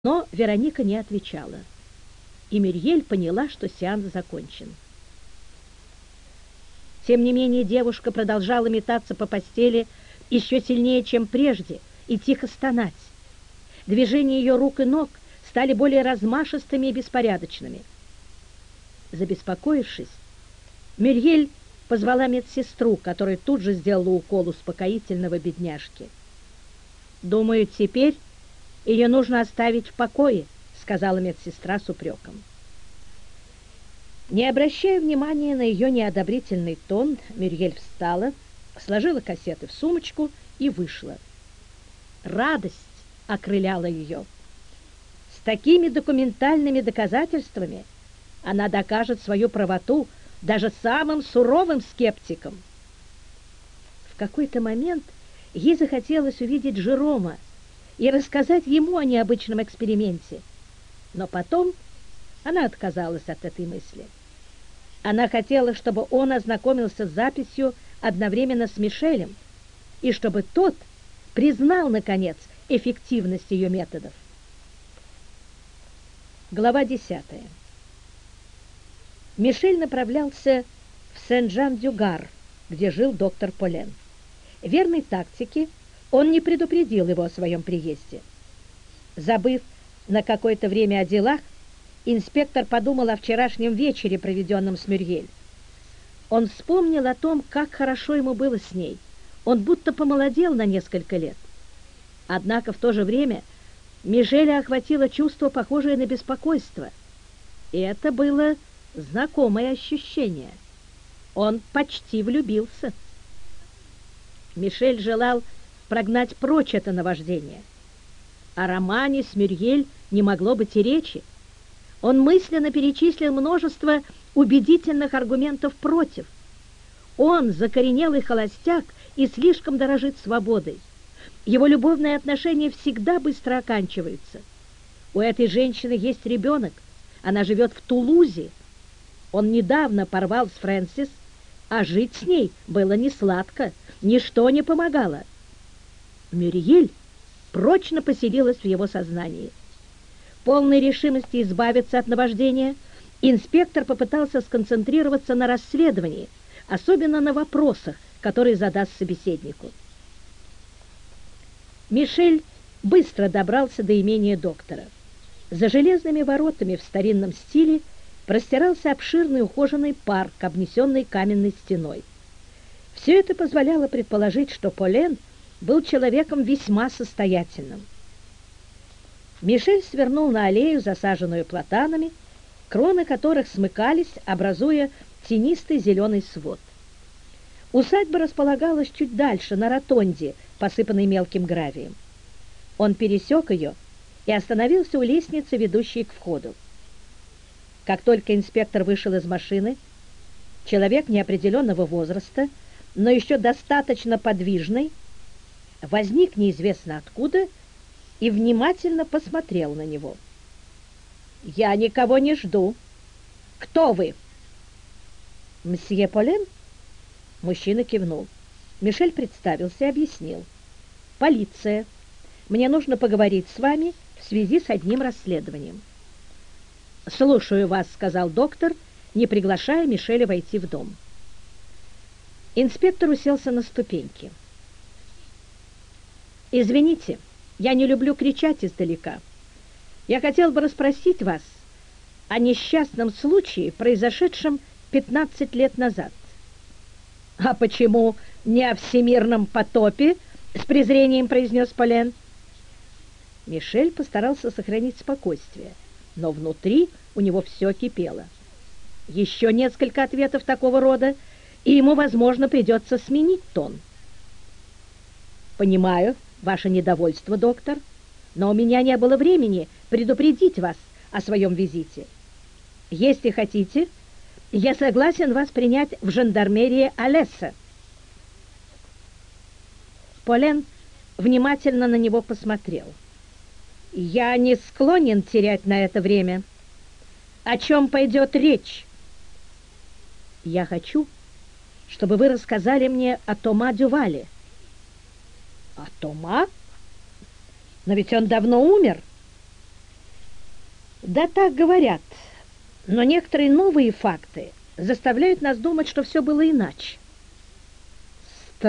Но Вероника не отвечала, и Мюрьель поняла, что сеанс закончен. Тем не менее девушка продолжала метаться по постели еще сильнее, чем прежде, и тихо стонать. Движения ее рук и ног стали более размашистыми и беспорядочными. Забеспокоившись, Мюрьель позвала медсестру, которая тут же сделала укол успокоительного бедняжке. «Думаю, теперь ее нужно оставить в покое», — сказала медсестра с упреком. Не обращая внимания на ее неодобрительный тон, Мюрьель встала, сложила кассеты в сумочку и вышла. Радость окрыляла ее. С такими документальными доказательствами она докажет свою правоту даже самым суровым скептикам. В какой-то момент ей захотелось увидеть Жерома и рассказать ему о необычном эксперименте, но потом она отказалась от этой мысли. Она хотела, чтобы он ознакомился с записью одновременно с Мишелем, и чтобы тот признал, наконец, эффективность ее методов. Глава 10. Мишель направлялся в Сен-Жан-дю-Гар, где жил доктор Полен. Верной тактике он не предупредил его о своем приезде. Забыв на какое-то время о делах, инспектор подумал о вчерашнем вечере, проведенном с Мюрьель. Он вспомнил о том, как хорошо ему было с ней. Он будто помолодел на несколько лет. Однако в то же время Мишеля охватило чувство, похожее на беспокойство. И это было знакомое ощущение. Он почти влюбился. Мишель желал прогнать прочь это наваждение. О романе с Мюрьель не могло быть и речи. Он мысленно перечислил множество убедительных аргументов против. Он закоренелый холостяк и слишком дорожит свободой. Его любовные отношения всегда быстро оканчиваются. У этой женщины есть ребенок. Она живет в Тулузе. Он недавно порвал с Фрэнсис, а жить с ней было не сладко, ничто не помогало. Мюрьель прочно поселилась в его сознании. Полной решимости избавиться от наваждения, инспектор попытался сконцентрироваться на расследовании, особенно на вопросах, которые задаст собеседнику. Мишель быстро добрался до имения доктора. За железными воротами в старинном стиле простирался обширный ухоженный парк, обнесенный каменной стеной. Все это позволяло предположить, что Полен был человеком весьма состоятельным. Мишель свернул на аллею, засаженную платанами, кроны которых смыкались, образуя тенистый зеленый свод. Усадьба располагалась чуть дальше, на ротонде, посыпанной мелким гравием. Он пересек ее и остановился у лестницы, ведущей к входу. Как только инспектор вышел из машины, человек неопределенного возраста, но еще достаточно подвижный, возник неизвестно откуда и внимательно посмотрел на него. «Я никого не жду. Кто вы?» «Мсье Полен?» Мужчина кивнул. Мишель представился и объяснил. «Полиция. Мне нужно поговорить с вами в связи с одним расследованием». «Слушаю вас», — сказал доктор, не приглашая Мишеля войти в дом. Инспектор уселся на ступеньки. «Извините, я не люблю кричать издалека. Я хотел бы расспросить вас о несчастном случае, произошедшем 15 лет назад». «А почему не о всемирном потопе?» — с презрением произнес Полен. Мишель постарался сохранить спокойствие, но внутри у него все кипело. Еще несколько ответов такого рода, и ему, возможно, придется сменить тон. «Понимаю ваше недовольство, доктор, но у меня не было времени предупредить вас о своем визите. Если хотите, я согласен вас принять в жандармерии Алесса». Полен внимательно на него посмотрел. «Я не склонен терять на это время. О чем пойдет речь?» «Я хочу, чтобы вы рассказали мне о Тома Дювале». «О Тома? Но ведь он давно умер». Да так говорят, но некоторые новые факты заставляют нас думать, что все было иначе.